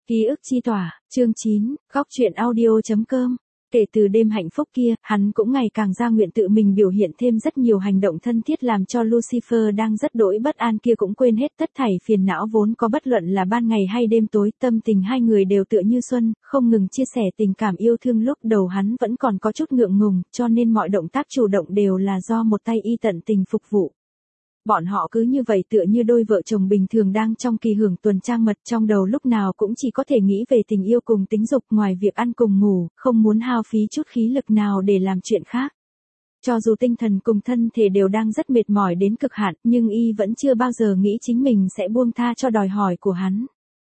Ký ức chi tỏa, chương 9, góc truyện audio.com. Kể từ đêm hạnh phúc kia, hắn cũng ngày càng ra nguyện tự mình biểu hiện thêm rất nhiều hành động thân thiết làm cho Lucifer đang rất đỗi bất an kia cũng quên hết tất thảy phiền não vốn có, bất luận là ban ngày hay đêm tối, tâm tình hai người đều tựa như xuân, không ngừng chia sẻ tình cảm yêu thương. Lúc đầu hắn vẫn còn có chút ngượng ngùng, cho nên mọi động tác chủ động đều là do một tay y tận tình phục vụ. Bọn họ cứ như vậy tựa như đôi vợ chồng bình thường đang trong kỳ hưởng tuần trăng mật, trong đầu lúc nào cũng chỉ có thể nghĩ về tình yêu cùng tính dục, ngoài việc ăn cùng ngủ, không muốn hao phí chút khí lực nào để làm chuyện khác. Cho dù tinh thần cùng thân thể đều đang rất mệt mỏi đến cực hạn, nhưng y vẫn chưa bao giờ nghĩ chính mình sẽ buông tha cho đòi hỏi của hắn.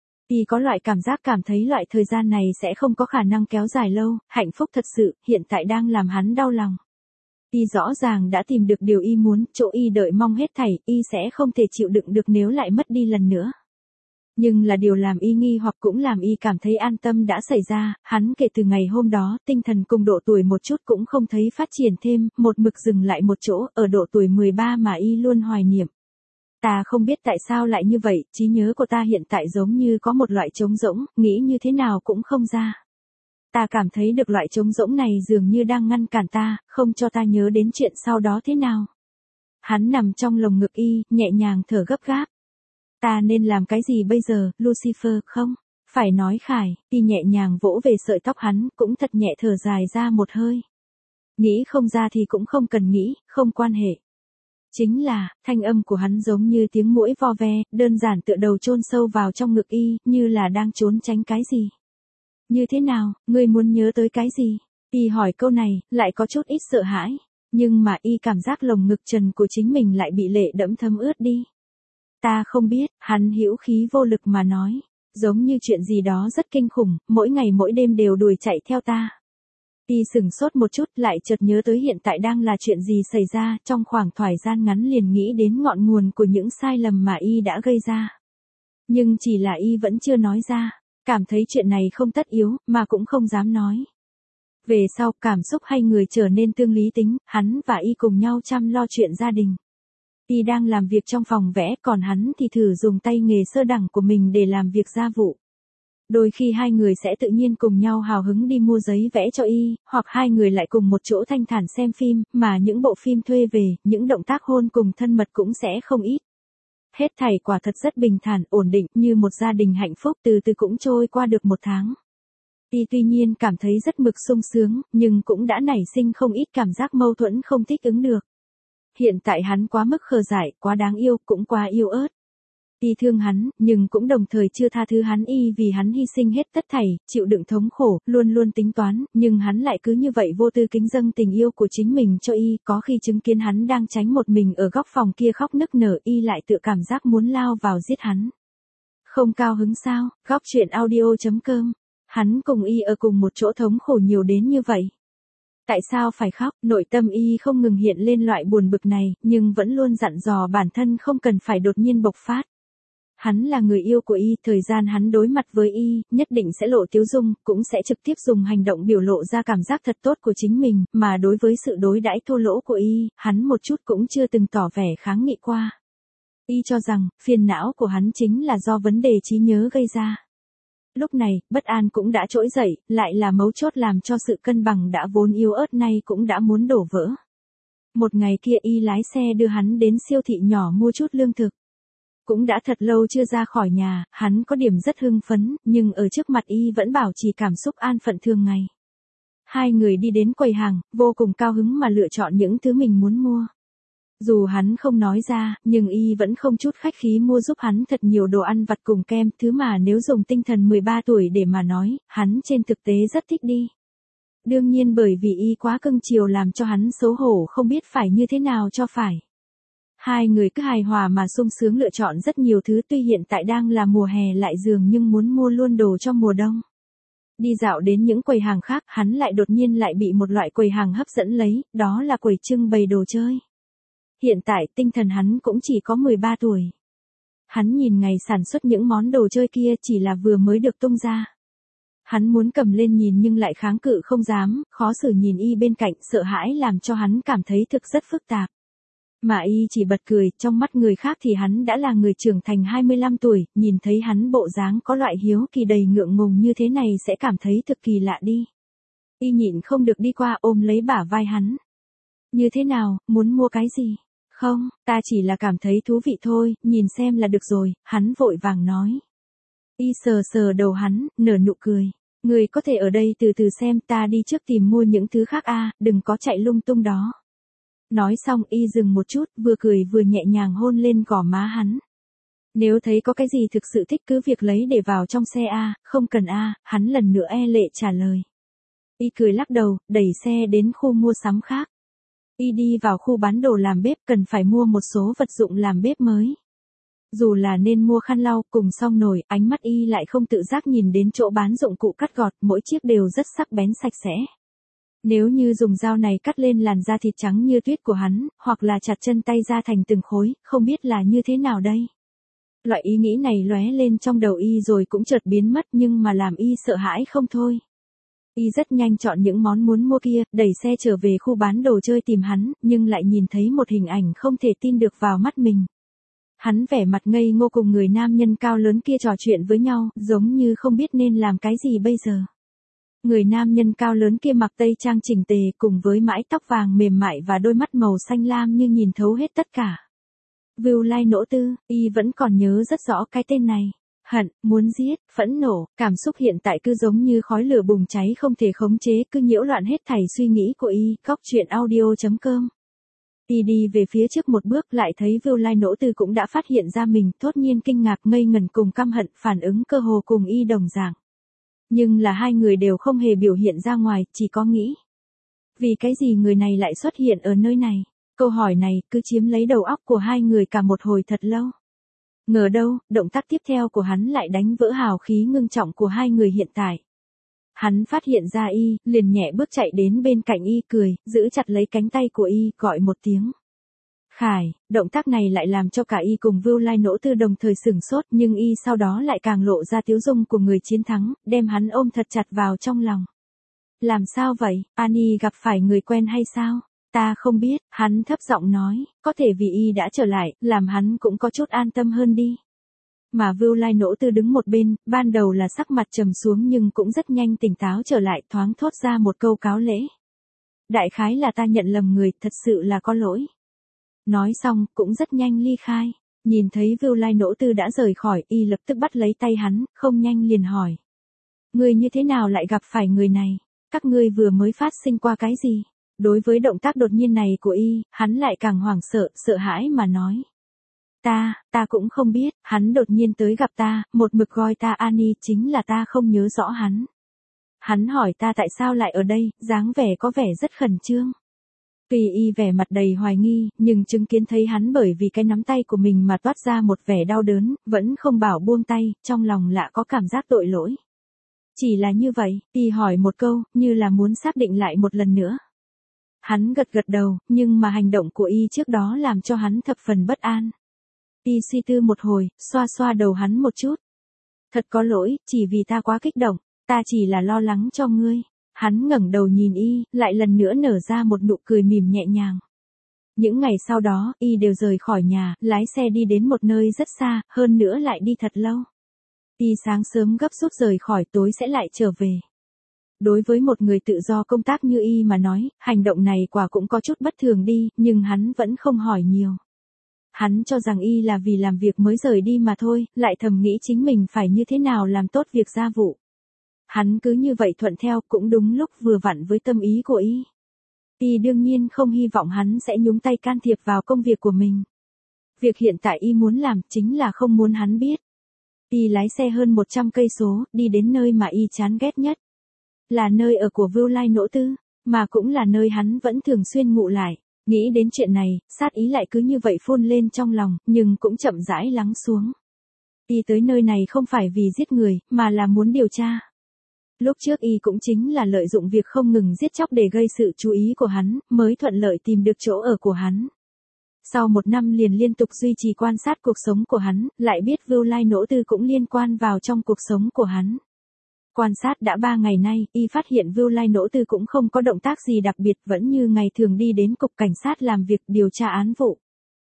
Y có loại cảm giác cảm thấy loại thời gian này sẽ không có khả năng kéo dài lâu, hạnh phúc thật sự, hiện tại đang làm hắn đau lòng. Y rõ ràng đã tìm được điều y muốn, chỗ y đợi mong hết thảy, y sẽ không thể chịu đựng được nếu lại mất đi lần nữa. Nhưng là điều làm y nghi hoặc cũng làm y cảm thấy an tâm đã xảy ra, hắn kể từ ngày hôm đó, tinh thần cùng độ tuổi một chút cũng không thấy phát triển thêm, một mực dừng lại một chỗ, ở độ tuổi 13 mà y luôn hoài niệm. Ta không biết tại sao lại như vậy, trí nhớ của ta hiện tại giống như có một loại trống rỗng, nghĩ như thế nào cũng không ra. Ta cảm thấy được loại trống rỗng này dường như đang ngăn cản ta, không cho ta nhớ đến chuyện sau đó thế nào. Hắn nằm trong lồng ngực y, nhẹ nhàng thở gấp gáp. Ta nên làm cái gì bây giờ, Lucifer, không? Phải nói Khải, y nhẹ nhàng vỗ về sợi tóc hắn, cũng thật nhẹ thở dài ra một hơi. Nghĩ không ra thì cũng không cần nghĩ, không quan hệ. Chính là, thanh âm của hắn giống như tiếng muỗi vo ve, đơn giản tựa đầu chôn sâu vào trong ngực y, như là đang trốn tránh cái gì. Như thế nào, ngươi muốn nhớ tới cái gì? Y hỏi câu này, lại có chút ít sợ hãi. Nhưng mà y cảm giác lồng ngực trần của chính mình lại bị lệ đẫm thấm ướt đi. Ta không biết, hắn hữu khí vô lực mà nói. Giống như chuyện gì đó rất kinh khủng, mỗi ngày mỗi đêm đều đuổi chạy theo ta. Y sửng sốt một chút, lại chợt nhớ tới hiện tại đang là chuyện gì xảy ra, trong khoảng thời gian ngắn liền nghĩ đến ngọn nguồn của những sai lầm mà y đã gây ra. Nhưng chỉ là y vẫn chưa nói ra. Cảm thấy chuyện này không tất yếu, mà cũng không dám nói. Về sau, cảm xúc hai người trở nên tương lý tính, hắn và y cùng nhau chăm lo chuyện gia đình. Y đang làm việc trong phòng vẽ, còn hắn thì thử dùng tay nghề sơ đẳng của mình để làm việc gia vụ. Đôi khi hai người sẽ tự nhiên cùng nhau hào hứng đi mua giấy vẽ cho y, hoặc hai người lại cùng một chỗ thanh thản xem phim, mà những bộ phim thuê về, những động tác hôn cùng thân mật cũng sẽ không ít. Hết thảy quả thật rất bình thản, ổn định, như một gia đình hạnh phúc, từ từ cũng trôi qua được một tháng. Y tuy nhiên cảm thấy rất mực sung sướng, nhưng cũng đã nảy sinh không ít cảm giác mâu thuẫn không thích ứng được. Hiện tại hắn quá mức khờ dại, quá đáng yêu, cũng quá yêu ớt. Y thương hắn, nhưng cũng đồng thời chưa tha thứ hắn, y vì hắn hy sinh hết tất thảy, chịu đựng thống khổ, luôn luôn tính toán, nhưng hắn lại cứ như vậy vô tư kính dâng tình yêu của chính mình cho y, có khi chứng kiến hắn đang tránh một mình ở góc phòng kia khóc nức nở, y lại tự cảm giác muốn lao vào giết hắn. Không cao hứng sao, góc truyện audio.com, hắn cùng y ở cùng một chỗ thống khổ nhiều đến như vậy. Tại sao phải khóc, nội tâm y không ngừng hiện lên loại buồn bực này, nhưng vẫn luôn dặn dò bản thân không cần phải đột nhiên bộc phát. Hắn là người yêu của y, thời gian hắn đối mặt với y, nhất định sẽ lộ tiếu dung, cũng sẽ trực tiếp dùng hành động biểu lộ ra cảm giác thật tốt của chính mình, mà đối với sự đối đãi thô lỗ của y, hắn một chút cũng chưa từng tỏ vẻ kháng nghị qua. Y cho rằng, phiền não của hắn chính là do vấn đề trí nhớ gây ra. Lúc này, bất an cũng đã trỗi dậy, lại là mấu chốt làm cho sự cân bằng đã vốn yếu ớt nay cũng đã muốn đổ vỡ. Một ngày kia y lái xe đưa hắn đến siêu thị nhỏ mua chút lương thực. Cũng đã thật lâu chưa ra khỏi nhà, hắn có điểm rất hưng phấn, nhưng ở trước mặt y vẫn bảo trì cảm xúc an phận thường ngày. Hai người đi đến quầy hàng, vô cùng cao hứng mà lựa chọn những thứ mình muốn mua. Dù hắn không nói ra, nhưng y vẫn không chút khách khí mua giúp hắn thật nhiều đồ ăn vặt cùng kem, thứ mà nếu dùng tinh thần 13 tuổi để mà nói, hắn trên thực tế rất thích đi. Đương nhiên bởi vì y quá cưng chiều làm cho hắn xấu hổ không biết phải như thế nào cho phải. Hai người cứ hài hòa mà sung sướng lựa chọn rất nhiều thứ, tuy hiện tại đang là mùa hè lại dường nhưng muốn mua luôn đồ cho mùa đông. Đi dạo đến những quầy hàng khác, hắn lại đột nhiên lại bị một loại quầy hàng hấp dẫn lấy, đó là quầy trưng bày đồ chơi. Hiện tại tinh thần hắn cũng chỉ có 13 tuổi. Hắn nhìn ngày sản xuất những món đồ chơi kia chỉ là vừa mới được tung ra. Hắn muốn cầm lên nhìn nhưng lại kháng cự không dám, khó xử nhìn y bên cạnh, sợ hãi làm cho hắn cảm thấy thực rất phức tạp. Mà y chỉ bật cười, trong mắt người khác thì hắn đã là người trưởng thành 25 tuổi, nhìn thấy hắn bộ dáng có loại hiếu kỳ đầy ngượng ngùng như thế này sẽ cảm thấy thực kỳ lạ đi. Y nhịn không được đi qua ôm lấy bả vai hắn. Như thế nào, muốn mua cái gì? Không, ta chỉ là cảm thấy thú vị thôi, nhìn xem là được rồi, hắn vội vàng nói. Y sờ sờ đầu hắn, nở nụ cười. Người có thể ở đây từ từ xem, ta đi trước tìm mua những thứ khác đừng có chạy lung tung đó. Nói xong y dừng một chút, vừa cười vừa nhẹ nhàng hôn lên gò má hắn. Nếu thấy có cái gì thực sự thích cứ việc lấy để vào trong xe không cần hắn lần nữa lệ trả lời. Y cười lắc đầu, đẩy xe đến khu mua sắm khác. Y đi vào khu bán đồ làm bếp, cần phải mua một số vật dụng làm bếp mới. Dù là nên mua khăn lau cùng xong nồi, ánh mắt y lại không tự giác nhìn đến chỗ bán dụng cụ cắt gọt, mỗi chiếc đều rất sắc bén sạch sẽ. Nếu như dùng dao này cắt lên làn da thịt trắng như tuyết của hắn, hoặc là chặt chân tay ra thành từng khối, không biết là như thế nào đây. Loại ý nghĩ này lóe lên trong đầu y rồi cũng chợt biến mất, nhưng mà làm y sợ hãi không thôi. Y rất nhanh chọn những món muốn mua kia, đẩy xe trở về khu bán đồ chơi tìm hắn, nhưng lại nhìn thấy một hình ảnh không thể tin được vào mắt mình. Hắn vẻ mặt ngây ngô cùng người nam nhân cao lớn kia trò chuyện với nhau, giống như không biết nên làm cái gì bây giờ. Người nam nhân cao lớn kia mặc tây trang chỉnh tề cùng với mái tóc vàng mềm mại và đôi mắt màu xanh lam như nhìn thấu hết tất cả. Vu Lai Nỗ Tư, y vẫn còn nhớ rất rõ cái tên này. Hận, muốn giết, phẫn nộ, cảm xúc hiện tại cứ giống như khói lửa bùng cháy không thể khống chế, cứ nhiễu loạn hết thảy suy nghĩ của y. Góc truyện audio.com. Y đi về phía trước một bước lại thấy Vu Lai Nỗ Tư cũng đã phát hiện ra mình, thốt nhiên kinh ngạc ngây ngẩn cùng căm hận, phản ứng cơ hồ cùng y đồng dạng. Nhưng là hai người đều không hề biểu hiện ra ngoài, chỉ có nghĩ. Vì cái gì người này lại xuất hiện ở nơi này? Câu hỏi này cứ chiếm lấy đầu óc của hai người cả một hồi thật lâu. Ngờ đâu, động tác tiếp theo của hắn lại đánh vỡ hào khí ngưng trọng của hai người hiện tại. Hắn phát hiện ra y, liền nhẹ bước chạy đến bên cạnh y cười, giữ chặt lấy cánh tay của y, gọi một tiếng. Khải, động tác này lại làm cho cả y cùng Vu Lai Nỗ Tư đồng thời sửng sốt, nhưng y sau đó lại càng lộ ra tiếu dung của người chiến thắng, đem hắn ôm thật chặt vào trong lòng. Làm sao vậy, Annie gặp phải người quen hay sao? Ta không biết, hắn thấp giọng nói, có thể vì y đã trở lại, làm hắn cũng có chút an tâm hơn đi. Mà Vu Lai Nỗ Tư đứng một bên, ban đầu là sắc mặt trầm xuống nhưng cũng rất nhanh tỉnh táo trở lại, thoáng thốt ra một câu cáo lễ. Đại khái là ta nhận lầm người, thật sự là có lỗi. Nói xong, cũng rất nhanh ly khai. Nhìn thấy Vu Lai Nỗ Tư đã rời khỏi, y lập tức bắt lấy tay hắn, không nhanh liền hỏi. Ngươi như thế nào lại gặp phải người này? Các ngươi vừa mới phát sinh qua cái gì? Đối với động tác đột nhiên này của y, hắn lại càng hoảng sợ, sợ hãi mà nói. Ta cũng không biết, hắn đột nhiên tới gặp ta, một mực gọi ta Annie, chính là ta không nhớ rõ hắn. Hắn hỏi ta tại sao lại ở đây, dáng vẻ có vẻ rất khẩn trương. Tuy y vẻ mặt đầy hoài nghi, nhưng chứng kiến thấy hắn bởi vì cái nắm tay của mình mà toát ra một vẻ đau đớn, vẫn không bảo buông tay, trong lòng lạ có cảm giác tội lỗi. Chỉ là như vậy, y hỏi một câu, như là muốn xác định lại một lần nữa. Hắn gật gật đầu, nhưng mà hành động của y trước đó làm cho hắn thập phần bất an. Y suy tư một hồi, xoa xoa đầu hắn một chút. Thật có lỗi, chỉ vì ta quá kích động, ta chỉ là lo lắng cho ngươi. Hắn ngẩng đầu nhìn y, lại lần nữa nở ra một nụ cười mỉm nhẹ nhàng. Những ngày sau đó, y đều rời khỏi nhà, lái xe đi đến một nơi rất xa, hơn nữa lại đi thật lâu. Y sáng sớm gấp rút rời khỏi, tối sẽ lại trở về. Đối với một người tự do công tác như y mà nói, hành động này quả cũng có chút bất thường đi, nhưng hắn vẫn không hỏi nhiều. Hắn cho rằng y là vì làm việc mới rời đi mà thôi, lại thầm nghĩ chính mình phải như thế nào làm tốt việc gia vụ. Hắn cứ như vậy thuận theo, cũng đúng lúc vừa vặn với tâm ý của y. Y đương nhiên không hy vọng hắn sẽ nhúng tay can thiệp vào công việc của mình. Việc hiện tại y muốn làm chính là không muốn hắn biết. Y lái xe hơn 100 cây số, đi đến nơi mà y chán ghét nhất. Là nơi ở của Vu Lai Nỗ Tư, mà cũng là nơi hắn vẫn thường xuyên ngụ lại. Nghĩ đến chuyện này, sát ý lại cứ như vậy phun lên trong lòng, nhưng cũng chậm rãi lắng xuống. Y tới nơi này không phải vì giết người, mà là muốn điều tra. Lúc trước y cũng chính là lợi dụng việc không ngừng giết chóc để gây sự chú ý của hắn, mới thuận lợi tìm được chỗ ở của hắn. Sau một năm liền liên tục duy trì quan sát cuộc sống của hắn, lại biết Vu Lai Nỗ Tư cũng liên quan vào trong cuộc sống của hắn. Quan sát đã 3 ngày nay, y phát hiện Vu Lai Nỗ Tư cũng không có động tác gì đặc biệt, vẫn như ngày thường đi đến cục cảnh sát làm việc điều tra án vụ.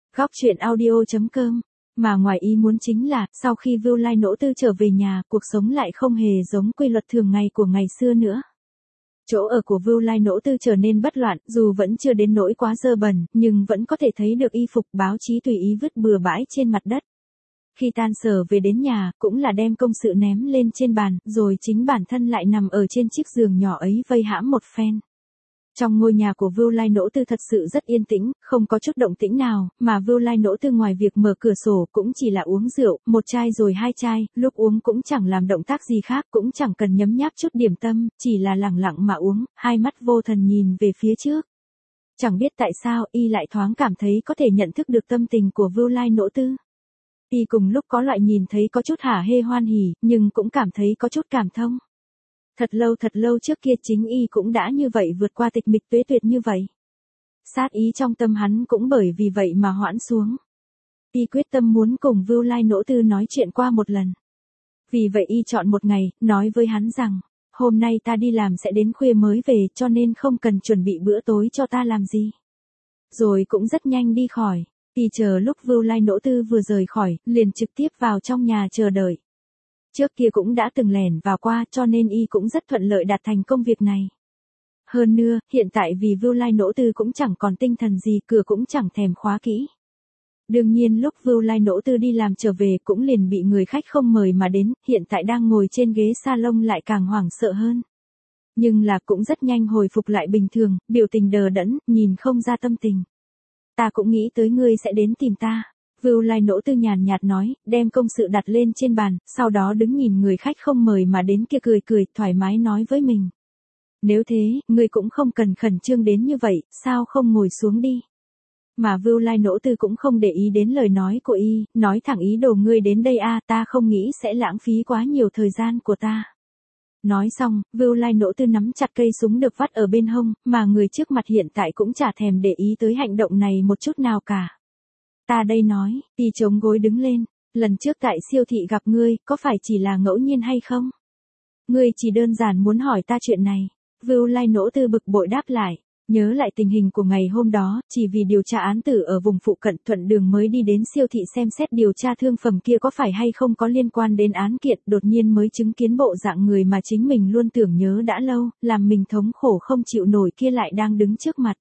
Góc truyện audio.com. Mà ngoài ý muốn chính là, sau khi Vu Lai Nỗ Tư trở về nhà, cuộc sống lại không hề giống quy luật thường ngày của ngày xưa nữa. Chỗ ở của Vu Lai Nỗ Tư trở nên bất loạn, dù vẫn chưa đến nỗi quá dơ bẩn, nhưng vẫn có thể thấy được y phục báo chí tùy ý vứt bừa bãi trên mặt đất. Khi tan sở về đến nhà, cũng là đem công sự ném lên trên bàn, rồi chính bản thân lại nằm ở trên chiếc giường nhỏ ấy vây hãm một phen. Trong ngôi nhà của Vu Lai Nỗ Tư thật sự rất yên tĩnh, không có chút động tĩnh nào, mà Vu Lai Nỗ Tư ngoài việc mở cửa sổ cũng chỉ là uống rượu, một chai rồi hai chai, lúc uống cũng chẳng làm động tác gì khác, cũng chẳng cần nhấm nháp chút điểm tâm, chỉ là lẳng lặng mà uống, hai mắt vô thần nhìn về phía trước. Chẳng biết tại sao y lại thoáng cảm thấy có thể nhận thức được tâm tình của Vu Lai Nỗ Tư. Y cùng lúc có loại nhìn thấy có chút hả hê hoan hỉ, nhưng cũng cảm thấy có chút cảm thông. Thật lâu trước kia chính y cũng đã như vậy vượt qua tịch mịch tuế tuyệt như vậy. Sát ý trong tâm hắn cũng bởi vì vậy mà hoãn xuống. Y quyết tâm muốn cùng Vu Lai Nỗ Tư nói chuyện qua một lần. Vì vậy y chọn một ngày, nói với hắn rằng, hôm nay ta đi làm sẽ đến khuya mới về cho nên không cần chuẩn bị bữa tối cho ta làm gì. Rồi cũng rất nhanh đi khỏi. Y chờ lúc Vu Lai Nỗ Tư vừa rời khỏi, liền trực tiếp vào trong nhà chờ đợi. Trước kia cũng đã từng lẻn vào qua cho nên y cũng rất thuận lợi đạt thành công việc này. Hơn nữa, hiện tại vì Vu Lai Nỗ Tư cũng chẳng còn tinh thần gì, cửa cũng chẳng thèm khóa kỹ. Đương nhiên lúc Vu Lai Nỗ Tư đi làm trở về cũng liền bị người khách không mời mà đến, hiện tại đang ngồi trên ghế salon lại càng hoảng sợ hơn. Nhưng là cũng rất nhanh hồi phục lại bình thường, biểu tình đờ đẫn, nhìn không ra tâm tình. Ta cũng nghĩ tới ngươi sẽ đến tìm ta. Vu Lai Nỗ Tư nhàn nhạt nói, đem công sự đặt lên trên bàn, sau đó đứng nhìn người khách không mời mà đến kia cười, thoải mái nói với mình. Nếu thế, ngươi cũng không cần khẩn trương đến như vậy, sao không ngồi xuống đi. Mà Vu Lai Nỗ Tư cũng không để ý đến lời nói của y, nói thẳng ý đồ ngươi đến đây ta không nghĩ sẽ lãng phí quá nhiều thời gian của ta. Nói xong, Vu Lai Nỗ Tư nắm chặt cây súng được vắt ở bên hông, mà người trước mặt hiện tại cũng chả thèm để ý tới hành động này một chút nào cả. Ta đây nói, y chống gối đứng lên, lần trước tại siêu thị gặp ngươi, có phải chỉ là ngẫu nhiên hay không? Ngươi chỉ đơn giản muốn hỏi ta chuyện này. Vu Lai Nỗ Tư bực bội đáp lại, nhớ lại tình hình của ngày hôm đó, chỉ vì điều tra án tử ở vùng phụ cận thuận đường mới đi đến siêu thị xem xét điều tra thương phẩm kia có phải hay không có liên quan đến án kiện, đột nhiên mới chứng kiến bộ dạng người mà chính mình luôn tưởng nhớ đã lâu, làm mình thống khổ không chịu nổi kia lại đang đứng trước mặt.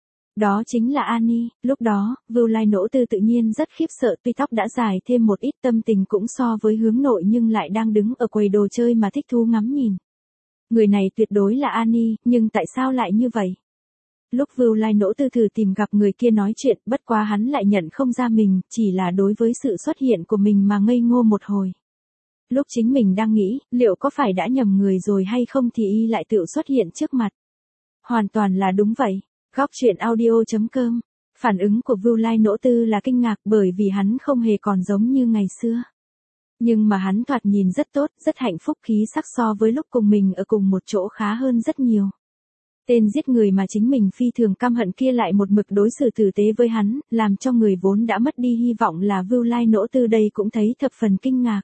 Đó chính là Annie, lúc đó, Vu Lai Nỗ Tư tự nhiên rất khiếp sợ tuy tóc đã dài thêm một ít tâm tình cũng so với hướng nội nhưng lại đang đứng ở quầy đồ chơi mà thích thú ngắm nhìn. Người này tuyệt đối là Annie, nhưng tại sao lại như vậy? Lúc Vu Lai Nỗ Tư thử tìm gặp người kia nói chuyện, bất quá hắn lại nhận không ra mình, chỉ là đối với sự xuất hiện của mình mà ngây ngô một hồi. Lúc chính mình đang nghĩ, liệu có phải đã nhầm người rồi hay không thì y lại tự xuất hiện trước mặt. Hoàn toàn là đúng vậy. Góc truyện audio.com. Phản ứng của Vu Lai Nỗ Tư là kinh ngạc bởi vì hắn không hề còn giống như ngày xưa. Nhưng mà hắn thoạt nhìn rất tốt, rất hạnh phúc khí sắc so với lúc cùng mình ở cùng một chỗ khá hơn rất nhiều. Tên giết người mà chính mình phi thường căm hận kia lại một mực đối xử tử tế với hắn, làm cho người vốn đã mất đi hy vọng là Vu Lai Nỗ Tư đây cũng thấy thập phần kinh ngạc.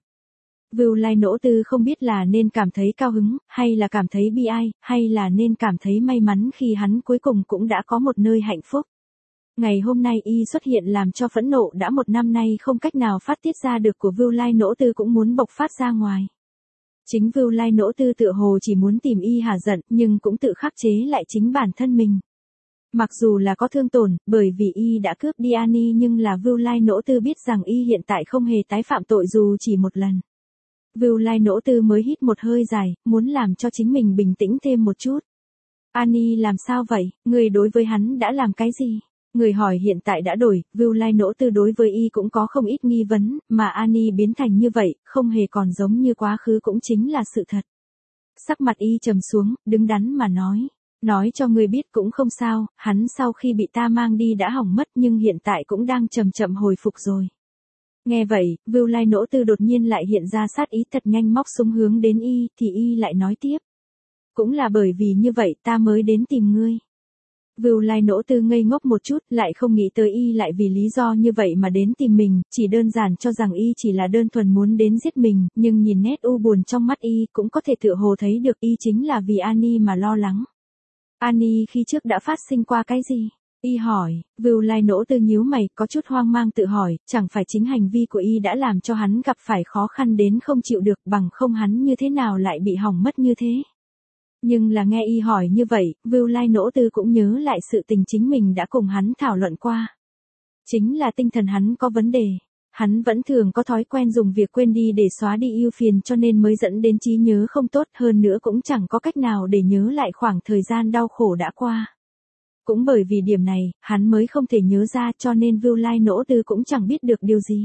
Vu Lai Nỗ Tư không biết là nên cảm thấy cao hứng, hay là cảm thấy bi ai, hay là nên cảm thấy may mắn khi hắn cuối cùng cũng đã có một nơi hạnh phúc. Ngày hôm nay y xuất hiện làm cho phẫn nộ đã một năm nay không cách nào phát tiết ra được của Vu Lai Nỗ Tư cũng muốn bộc phát ra ngoài. Chính Vu Lai Nỗ Tư tựa hồ chỉ muốn tìm y hả giận nhưng cũng tự khắc chế lại chính bản thân mình. Mặc dù là có thương tổn, bởi vì y đã cướp đi Annie nhưng là Vu Lai Nỗ Tư biết rằng y hiện tại không hề tái phạm tội dù chỉ một lần. Vu Lai Nỗ Tư mới hít một hơi dài, muốn làm cho chính mình bình tĩnh thêm một chút. Annie làm sao vậy, người đối với hắn đã làm cái gì? Người hỏi hiện tại đã đổi, Vu Lai Nỗ Tư đối với y cũng có không ít nghi vấn, mà Annie biến thành như vậy, không hề còn giống như quá khứ cũng chính là sự thật. Sắc mặt y trầm xuống, đứng đắn mà nói cho người biết cũng không sao, hắn sau khi bị ta mang đi đã hỏng mất nhưng hiện tại cũng đang chậm chậm hồi phục rồi. Nghe vậy, Vu Lai Nỗ Tư đột nhiên lại hiện ra sát ý thật nhanh móc súng hướng đến y, thì y lại nói tiếp. Cũng là bởi vì như vậy ta mới đến tìm ngươi. Vu Lai Nỗ Tư ngây ngốc một chút, lại không nghĩ tới y lại vì lý do như vậy mà đến tìm mình, chỉ đơn giản cho rằng y chỉ là đơn thuần muốn đến giết mình, nhưng nhìn nét u buồn trong mắt y cũng có thể tựa hồ thấy được y chính là vì Annie mà lo lắng. Annie khi trước đã phát sinh qua cái gì? Y hỏi, Vưu Lai Nỗ Tư nhíu mày, có chút hoang mang tự hỏi, chẳng phải chính hành vi của Y đã làm cho hắn gặp phải khó khăn đến không chịu được, bằng không hắn như thế nào lại bị hỏng mất như thế. Nhưng là nghe Y hỏi như vậy, Vưu Lai Nỗ Tư cũng nhớ lại sự tình chính mình đã cùng hắn thảo luận qua. Chính là tinh thần hắn có vấn đề. Hắn vẫn thường có thói quen dùng việc quên đi để xóa đi ưu phiền cho nên mới dẫn đến trí nhớ không tốt, hơn nữa cũng chẳng có cách nào để nhớ lại khoảng thời gian đau khổ đã qua. Cũng bởi vì điểm này, hắn mới không thể nhớ ra cho nên Vưu Lai Nỗ Tư cũng chẳng biết được điều gì.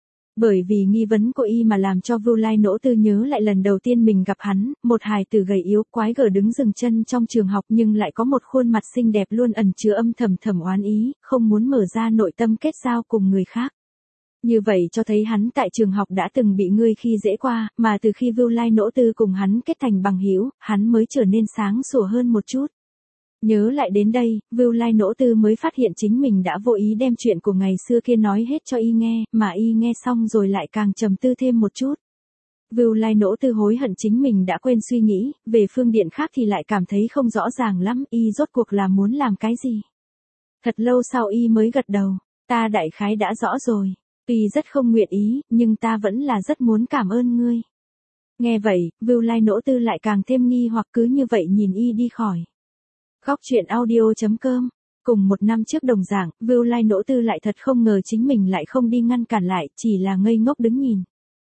Bởi vì nghi vấn của Y mà làm cho Vưu Lai Nỗ Tư nhớ lại lần đầu tiên mình gặp hắn, một hài tử gầy yếu quái gở đứng dừng chân trong trường học nhưng lại có một khuôn mặt xinh đẹp luôn ẩn chứa âm thầm thầm oán ý, không muốn mở ra nội tâm kết giao cùng người khác. Như vậy cho thấy hắn tại trường học đã từng bị ngươi khi dễ qua, mà từ khi Vưu Lai Nỗ Tư cùng hắn kết thành bằng hữu, hắn mới trở nên sáng sủa hơn một chút. Nhớ lại đến đây, Vưu Lai Nỗ Tư mới phát hiện chính mình đã vô ý đem chuyện của ngày xưa kia nói hết cho Y nghe, mà Y nghe xong rồi lại càng trầm tư thêm một chút. Vưu Lai Nỗ Tư hối hận chính mình đã quên suy nghĩ, về phương diện khác thì lại cảm thấy không rõ ràng lắm, Y rốt cuộc là muốn làm cái gì. Thật lâu sau Y mới gật đầu, ta đại khái đã rõ rồi. Tuy rất không nguyện ý, nhưng ta vẫn là rất muốn cảm ơn ngươi. Nghe vậy, Vưu Lai Nỗ Tư lại càng thêm nghi hoặc cứ như vậy nhìn Y đi khỏi. Góc truyện audio.com. Cùng một năm trước đồng dạng, Vưu Lai Nỗ Tư lại thật không ngờ chính mình lại không đi ngăn cản lại, chỉ là ngây ngốc đứng nhìn.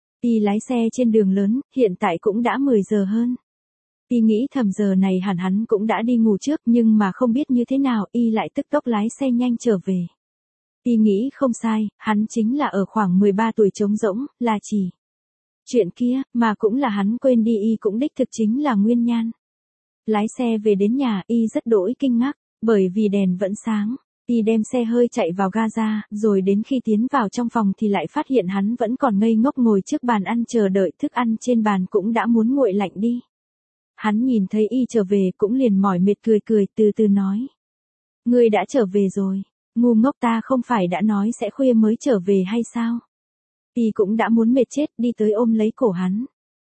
Y lái xe trên đường lớn, hiện tại cũng đã 10 giờ hơn. Y nghĩ thầm giờ này hẳn hắn cũng đã đi ngủ trước nhưng mà không biết như thế nào Y lại tức tốc lái xe nhanh trở về. Y nghĩ không sai, hắn chính là ở khoảng 13 tuổi trống rỗng, là chỉ. Chuyện kia, mà cũng là hắn quên đi Y cũng đích thực chính là nguyên nhân. Lái xe về đến nhà Y rất đỗi kinh ngạc, bởi vì đèn vẫn sáng. Y đem xe hơi chạy vào ga, rồi đến khi tiến vào trong phòng thì lại phát hiện hắn vẫn còn ngây ngốc ngồi trước bàn ăn chờ đợi thức ăn trên bàn cũng đã muốn nguội lạnh đi. Hắn nhìn thấy Y trở về cũng liền mỏi mệt cười cười từ từ nói. Ngươi đã trở về rồi. Ngu ngốc, ta không phải đã nói sẽ khuya mới trở về hay sao? Y cũng đã muốn mệt chết đi tới ôm lấy cổ hắn.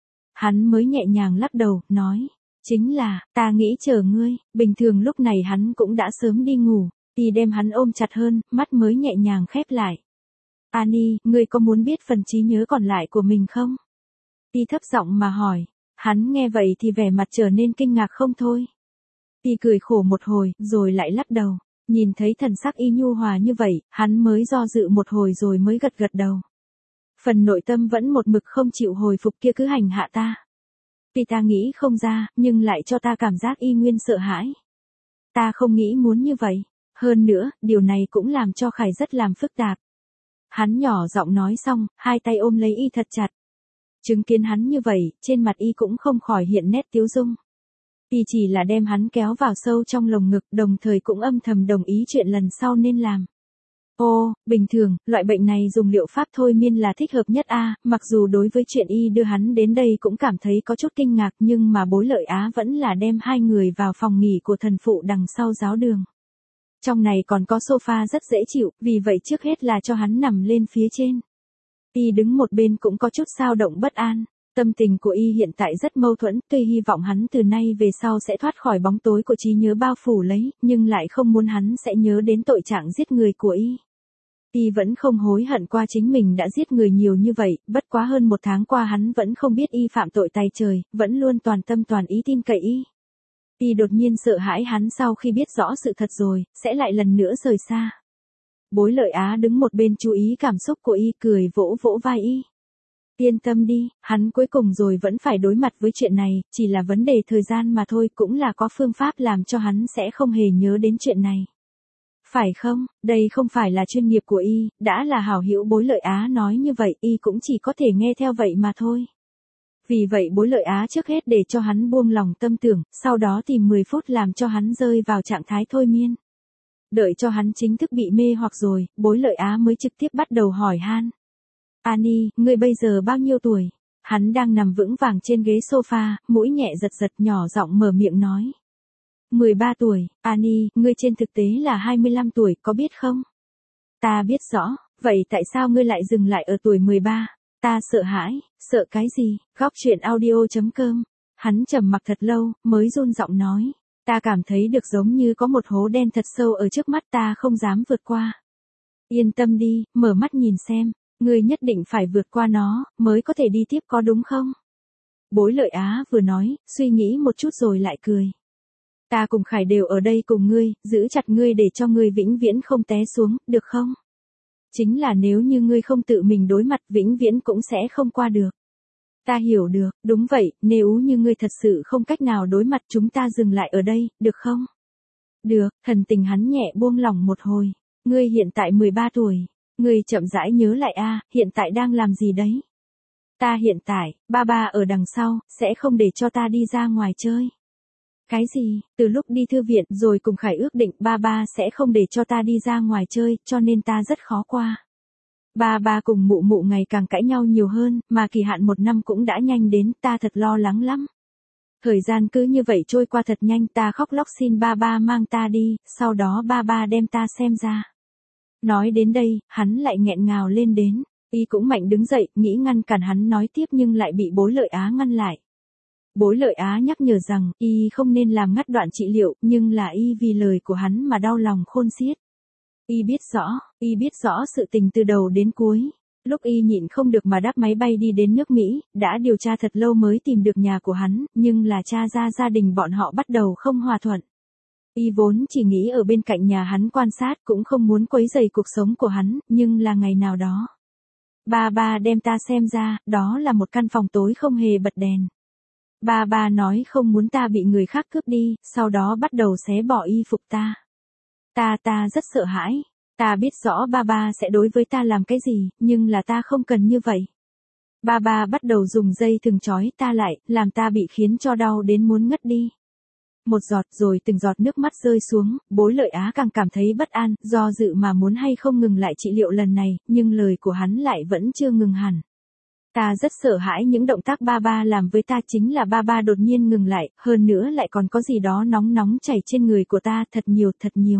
Hắn mới nhẹ nhàng lắc đầu, nói. Chính là, ta nghĩ chờ ngươi, bình thường lúc này hắn cũng đã sớm đi ngủ. Y đem hắn ôm chặt hơn, mắt mới nhẹ nhàng khép lại. Annie, ngươi có muốn biết phần trí nhớ còn lại của mình không? Y thấp giọng mà hỏi. Hắn nghe vậy thì vẻ mặt trở nên kinh ngạc không thôi. Y cười khổ một hồi, rồi lại lắc đầu. Nhìn thấy thần sắc Y nhu hòa như vậy, hắn mới do dự một hồi rồi mới gật gật đầu. Phần nội tâm vẫn một mực không chịu hồi phục kia cứ hành hạ ta. Vì ta nghĩ không ra, nhưng lại cho ta cảm giác Y nguyên sợ hãi. Ta không nghĩ muốn như vậy. Hơn nữa, điều này cũng làm cho Khải rất làm phức tạp. Hắn nhỏ giọng nói xong, hai tay ôm lấy Y thật chặt. Chứng kiến hắn như vậy, trên mặt Y cũng không khỏi hiện nét tiếu dung. Y chỉ là đem hắn kéo vào sâu trong lồng ngực, đồng thời cũng âm thầm đồng ý chuyện lần sau nên làm. Ô, bình thường, loại bệnh này dùng liệu pháp thôi miên là thích hợp nhất a. Mặc dù đối với chuyện Y đưa hắn đến đây cũng cảm thấy có chút kinh ngạc nhưng mà Bối Lợi Á vẫn là đem hai người vào phòng nghỉ của thần phụ đằng sau giáo đường. Trong này còn có sofa rất dễ chịu, vì vậy trước hết là cho hắn nằm lên phía trên. Y đứng một bên cũng có chút xao động bất an. Tâm tình của Y hiện tại rất mâu thuẫn, tuy hy vọng hắn từ nay về sau sẽ thoát khỏi bóng tối của trí nhớ bao phủ lấy, nhưng lại không muốn hắn sẽ nhớ đến tội trạng giết người của Y. Y vẫn không hối hận qua chính mình đã giết người nhiều như vậy, bất quá hơn một tháng qua hắn vẫn không biết Y phạm tội tày trời, vẫn luôn toàn tâm toàn ý tin cậy Y. Y đột nhiên sợ hãi hắn sau khi biết rõ sự thật rồi, sẽ lại lần nữa rời xa. Bối Lợi Á đứng một bên chú ý cảm xúc của Y, cười vỗ vỗ vai Y. Yên tâm đi, hắn cuối cùng rồi vẫn phải đối mặt với chuyện này, chỉ là vấn đề thời gian mà thôi, cũng là có phương pháp làm cho hắn sẽ không hề nhớ đến chuyện này. Phải không, đây không phải là chuyên nghiệp của Y, đã là hảo hữu Bối Lợi Á nói như vậy, Y cũng chỉ có thể nghe theo vậy mà thôi. Vì vậy Bối Lợi Á trước hết để cho hắn buông lòng tâm tưởng, sau đó tìm 10 phút làm cho hắn rơi vào trạng thái thôi miên. Đợi cho hắn chính thức bị mê hoặc rồi, Bối Lợi Á mới trực tiếp bắt đầu hỏi han. Annie, ngươi bây giờ bao nhiêu tuổi? Hắn đang nằm vững vàng trên ghế sofa, mũi nhẹ giật giật nhỏ giọng mở miệng nói. 13 tuổi, Annie, ngươi trên thực tế là 25 tuổi, có biết không? Ta biết rõ, vậy tại sao ngươi lại dừng lại ở tuổi 13? Ta sợ hãi, sợ cái gì? Góc truyện audio.com. Hắn trầm mặc thật lâu, mới run giọng nói. Ta cảm thấy được giống như có một hố đen thật sâu ở trước mắt ta không dám vượt qua. Yên tâm đi, mở mắt nhìn xem, ngươi nhất định phải vượt qua nó, mới có thể đi tiếp có đúng không? Bối Lợi Á vừa nói, suy nghĩ một chút rồi lại cười. Ta cùng Khải đều ở đây cùng ngươi, giữ chặt ngươi để cho ngươi vĩnh viễn không té xuống, được không? Chính là nếu như ngươi không tự mình đối mặt vĩnh viễn cũng sẽ không qua được. Ta hiểu được, đúng vậy, nếu như ngươi thật sự không cách nào đối mặt chúng ta dừng lại ở đây, được không? Được, thần tình hắn nhẹ buông lỏng một hồi. Ngươi hiện tại 13 tuổi. Ngươi chậm rãi nhớ lại hiện tại đang làm gì đấy? Ta hiện tại, ba ở đằng sau, sẽ không để cho ta đi ra ngoài chơi. Cái gì? Từ lúc đi thư viện rồi cùng Khải ước định ba sẽ không để cho ta đi ra ngoài chơi, cho nên ta rất khó qua. Ba cùng mụ mụ ngày càng cãi nhau nhiều hơn, mà kỳ hạn 1 năm cũng đã nhanh đến, ta thật lo lắng lắm. Thời gian cứ như vậy trôi qua thật nhanh, ta khóc lóc xin ba mang ta đi, sau đó ba đem ta xem ra. Nói đến đây, hắn lại nghẹn ngào lên đến, y cũng mạnh đứng dậy, nghĩ ngăn cản hắn nói tiếp nhưng lại bị Bối Lợi Á ngăn lại. Bối Lợi Á nhắc nhở rằng, y không nên làm ngắt đoạn trị liệu, nhưng là y vì lời của hắn mà đau lòng khôn xiết. Y biết rõ sự tình từ đầu đến cuối. Lúc y nhịn không được mà đáp máy bay đi đến nước Mỹ, đã điều tra thật lâu mới tìm được nhà của hắn, nhưng là tra ra gia đình bọn họ bắt đầu không hòa thuận. Y vốn chỉ nghĩ ở bên cạnh nhà hắn quan sát cũng không muốn quấy rầy cuộc sống của hắn, nhưng là ngày nào đó. Ba đem ta xem ra, đó là một căn phòng tối không hề bật đèn. Ba nói không muốn ta bị người khác cướp đi, sau đó bắt đầu xé bỏ y phục ta. Ta rất sợ hãi. Ta biết rõ ba sẽ đối với ta làm cái gì, nhưng là ta không cần như vậy. Ba bắt đầu dùng dây thừng trói ta lại, làm ta bị khiến cho đau đến muốn ngất đi. Một giọt rồi từng giọt nước mắt rơi xuống, Bối Lợi Á càng cảm thấy bất an, do dự mà muốn hay không ngừng lại trị liệu lần này, nhưng lời của hắn lại vẫn chưa ngừng hẳn. Ta rất sợ hãi những động tác ba làm với ta, chính là ba đột nhiên ngừng lại, hơn nữa lại còn có gì đó nóng chảy trên người của ta, thật nhiều.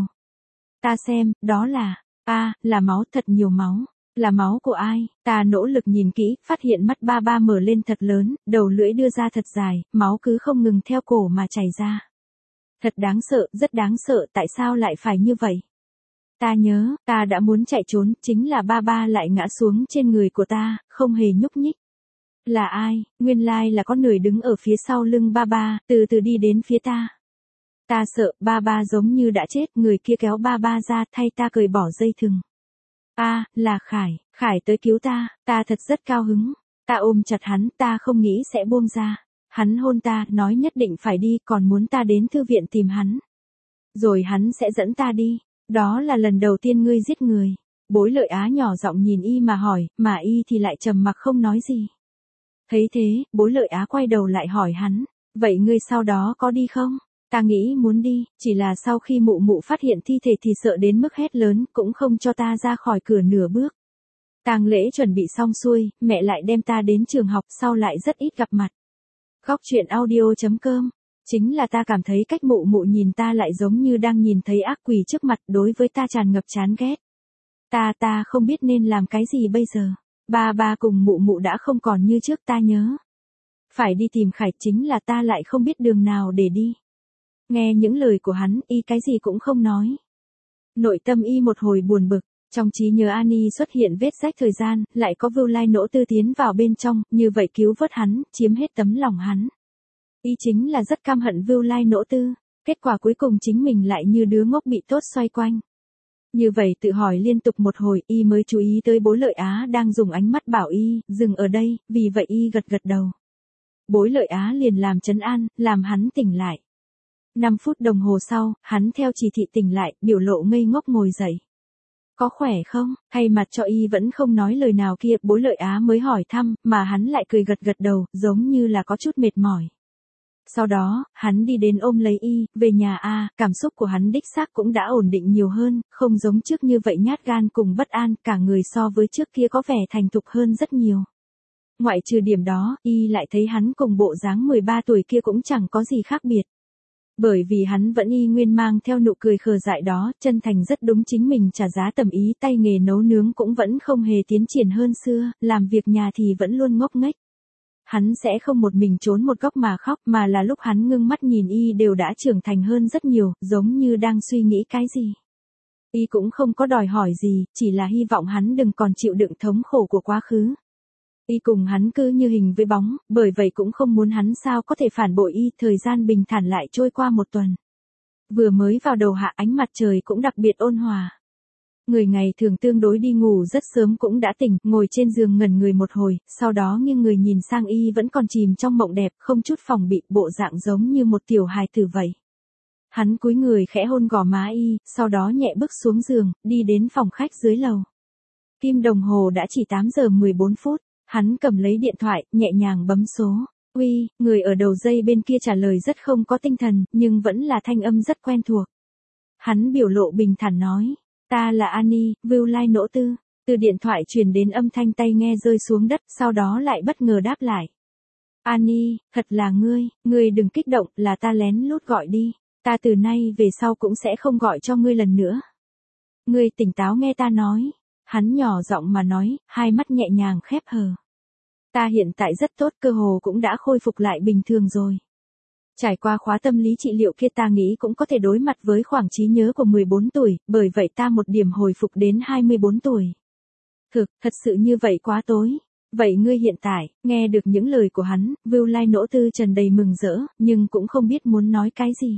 Ta xem, đó là máu, thật nhiều máu. Là máu của ai? Ta nỗ lực nhìn kỹ, phát hiện mắt ba mở lên thật lớn, đầu lưỡi đưa ra thật dài, máu cứ không ngừng theo cổ mà chảy ra. Thật đáng sợ, rất đáng sợ, tại sao lại phải như vậy? Ta nhớ, ta đã muốn chạy trốn, chính là ba lại ngã xuống trên người của ta, không hề nhúc nhích. Là ai? Nguyên lai là có người đứng ở phía sau lưng ba, từ từ đi đến phía ta. Ta sợ, ba giống như đã chết, người kia kéo ba ra, thay ta cởi bỏ dây thừng. Là Khải tới cứu ta thật rất cao hứng. Ta ôm chặt hắn, ta không nghĩ sẽ buông ra. Hắn hôn ta, nói nhất định phải đi, còn muốn ta đến thư viện tìm hắn. Rồi hắn sẽ dẫn ta đi. Đó là lần đầu tiên ngươi giết người. Bối Lợi Á nhỏ giọng nhìn y mà hỏi, mà y thì lại trầm mặc không nói gì. Thấy thế, Bối Lợi Á quay đầu lại hỏi hắn, vậy ngươi sau đó có đi không? Ta nghĩ muốn đi, chỉ là sau khi mụ phát hiện thi thể thì sợ đến mức hét lớn, cũng không cho ta ra khỏi cửa nửa bước. Tang lễ chuẩn bị xong xuôi, mẹ lại đem ta đến trường học, sau lại rất ít gặp mặt. Góc truyện audio.com. Chính là ta cảm thấy cách mụ nhìn ta lại giống như đang nhìn thấy ác quỷ trước mặt, đối với ta tràn ngập chán ghét. Ta không biết nên làm cái gì bây giờ. Ba cùng mụ đã không còn như trước, ta nhớ. Phải đi tìm Khải, chính là ta lại không biết đường nào để đi. Nghe những lời của hắn, y cái gì cũng không nói. Nội tâm y một hồi buồn bực, trong trí nhớ Annie xuất hiện vết rách thời gian, lại có Vưu Lai Nỗ Tư tiến vào bên trong, như vậy cứu vớt hắn, chiếm hết tấm lòng hắn. Y chính là rất căm hận Vưu Lai Nỗ Tư, kết quả cuối cùng chính mình lại như đứa ngốc bị tốt xoay quanh. Như vậy tự hỏi liên tục một hồi, y mới chú ý tới Bối Lợi Á đang dùng ánh mắt bảo y, dừng ở đây, vì vậy y gật đầu. Bối Lợi Á liền làm trấn an, làm hắn tỉnh lại. 5 phút đồng hồ sau, hắn theo chỉ thị tỉnh lại, biểu lộ ngây ngốc ngồi dậy. Có khỏe không? Hay mặt cho y vẫn không nói lời nào kia, Bối Lợi Á mới hỏi thăm, mà hắn lại cười gật đầu, giống như là có chút mệt mỏi. Sau đó, hắn đi đến ôm lấy y, về nhà cảm xúc của hắn đích xác cũng đã ổn định nhiều hơn, không giống trước như vậy nhát gan cùng bất an, cả người so với trước kia có vẻ thành thục hơn rất nhiều. Ngoại trừ điểm đó, y lại thấy hắn cùng bộ dáng 13 tuổi kia cũng chẳng có gì khác biệt. Bởi vì hắn vẫn y nguyên mang theo nụ cười khờ dại đó, chân thành rất đúng chính mình trả giá tầm ý, tay nghề nấu nướng cũng vẫn không hề tiến triển hơn xưa, làm việc nhà thì vẫn luôn ngốc nghếch. Hắn sẽ không một mình trốn một góc mà khóc, mà là lúc hắn ngưng mắt nhìn y đều đã trưởng thành hơn rất nhiều, giống như đang suy nghĩ cái gì. Y cũng không có đòi hỏi gì, chỉ là hy vọng hắn đừng còn chịu đựng thống khổ của quá khứ. Y cùng hắn cứ như hình với bóng, bởi vậy cũng không muốn hắn sao có thể phản bội y. Thời gian bình thản lại trôi qua một tuần. Vừa mới vào đầu hạ, ánh mặt trời cũng đặc biệt ôn hòa. Người ngày thường tương đối đi ngủ rất sớm cũng đã tỉnh, ngồi trên giường ngẩn người một hồi, sau đó nghiêng người nhìn sang y vẫn còn chìm trong mộng đẹp, không chút phòng bị, bộ dạng giống như một tiểu hài tử vậy. Hắn cúi người khẽ hôn gò má y, sau đó nhẹ bước xuống giường, đi đến phòng khách dưới lầu. Kim đồng hồ đã chỉ 8 giờ 14 phút, hắn cầm lấy điện thoại, nhẹ nhàng bấm số. Uy, người ở đầu dây bên kia trả lời rất không có tinh thần, nhưng vẫn là thanh âm rất quen thuộc. Hắn biểu lộ bình thản nói, ta là Annie, Vưu Lai Nỗ Tư. Từ điện thoại truyền đến âm thanh tay nghe rơi xuống đất, sau đó lại bất ngờ đáp lại. Annie, thật là ngươi đừng kích động, là ta lén lút gọi đi. Ta từ nay về sau cũng sẽ không gọi cho ngươi lần nữa. Ngươi tỉnh táo nghe ta nói. Hắn nhỏ giọng mà nói, hai mắt nhẹ nhàng khép hờ. Ta hiện tại rất tốt, cơ hồ cũng đã khôi phục lại bình thường rồi. Trải qua khóa tâm lý trị liệu kia ta nghĩ cũng có thể đối mặt với khoảng trí nhớ của 14 tuổi, bởi vậy ta một điểm hồi phục đến 24 tuổi. Thật sự như vậy quá tối. Vậy ngươi hiện tại, nghe được những lời của hắn, Vưu Lai Nỗ Tư tràn đầy mừng rỡ, nhưng cũng không biết muốn nói cái gì.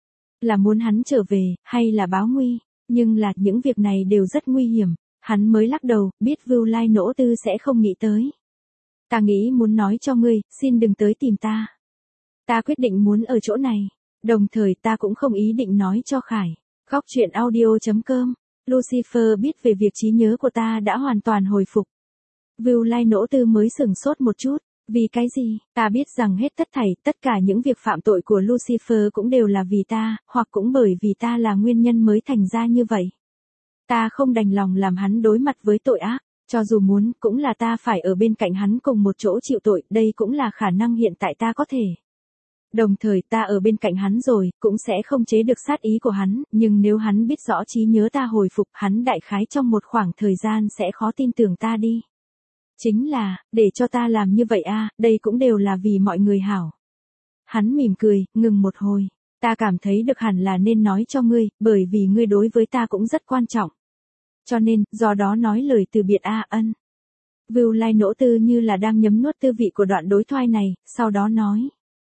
Là muốn hắn trở về, hay là báo nguy, nhưng là những việc này đều rất nguy hiểm. Hắn mới lắc đầu, biết Vưu Lai Nỗ Tư sẽ không nghĩ tới. Ta nghĩ muốn nói cho ngươi, xin đừng tới tìm ta. Ta quyết định muốn ở chỗ này. Đồng thời ta cũng không ý định nói cho Khải. Góc truyện audio.com. Lucifer biết về việc trí nhớ của ta đã hoàn toàn hồi phục. Vưu Lai Nỗ Tư mới sửng sốt một chút. Vì cái gì? Ta biết rằng hết tất cả những việc phạm tội của Lucifer cũng đều là vì ta, hoặc cũng bởi vì ta là nguyên nhân mới thành ra như vậy. Ta không đành lòng làm hắn đối mặt với tội ác, cho dù muốn, cũng là ta phải ở bên cạnh hắn cùng một chỗ chịu tội, đây cũng là khả năng hiện tại ta có thể. Đồng thời ta ở bên cạnh hắn rồi, cũng sẽ không chế được sát ý của hắn, nhưng nếu hắn biết rõ trí nhớ ta hồi phục, hắn đại khái trong một khoảng thời gian sẽ khó tin tưởng ta đi. Chính là, để cho ta làm như vậy đây cũng đều là vì mọi người hảo. Hắn mỉm cười, ngừng một hồi. Ta cảm thấy được hẳn là nên nói cho ngươi, bởi vì ngươi đối với ta cũng rất quan trọng. Cho nên, do đó nói lời từ biệt ân. Vưu Lai Nỗ Tư như là đang nhấm nuốt tư vị của đoạn đối thoại này, sau đó nói.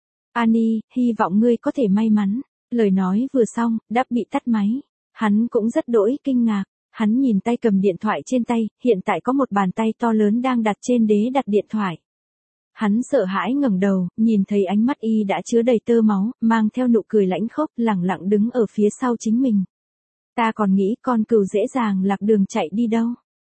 Annie, hy vọng ngươi có thể may mắn. Lời nói vừa xong, đã bị tắt máy. Hắn cũng rất đỗi kinh ngạc. Hắn nhìn tay cầm điện thoại trên tay, hiện tại có một bàn tay to lớn đang đặt trên đế đặt điện thoại. Hắn sợ hãi ngẩng đầu, nhìn thấy ánh mắt y đã chứa đầy tơ máu, mang theo nụ cười lãnh khốc, lẳng lặng đứng ở phía sau chính mình. Ta còn nghĩ con cừu dễ dàng lạc đường chạy đi đâu.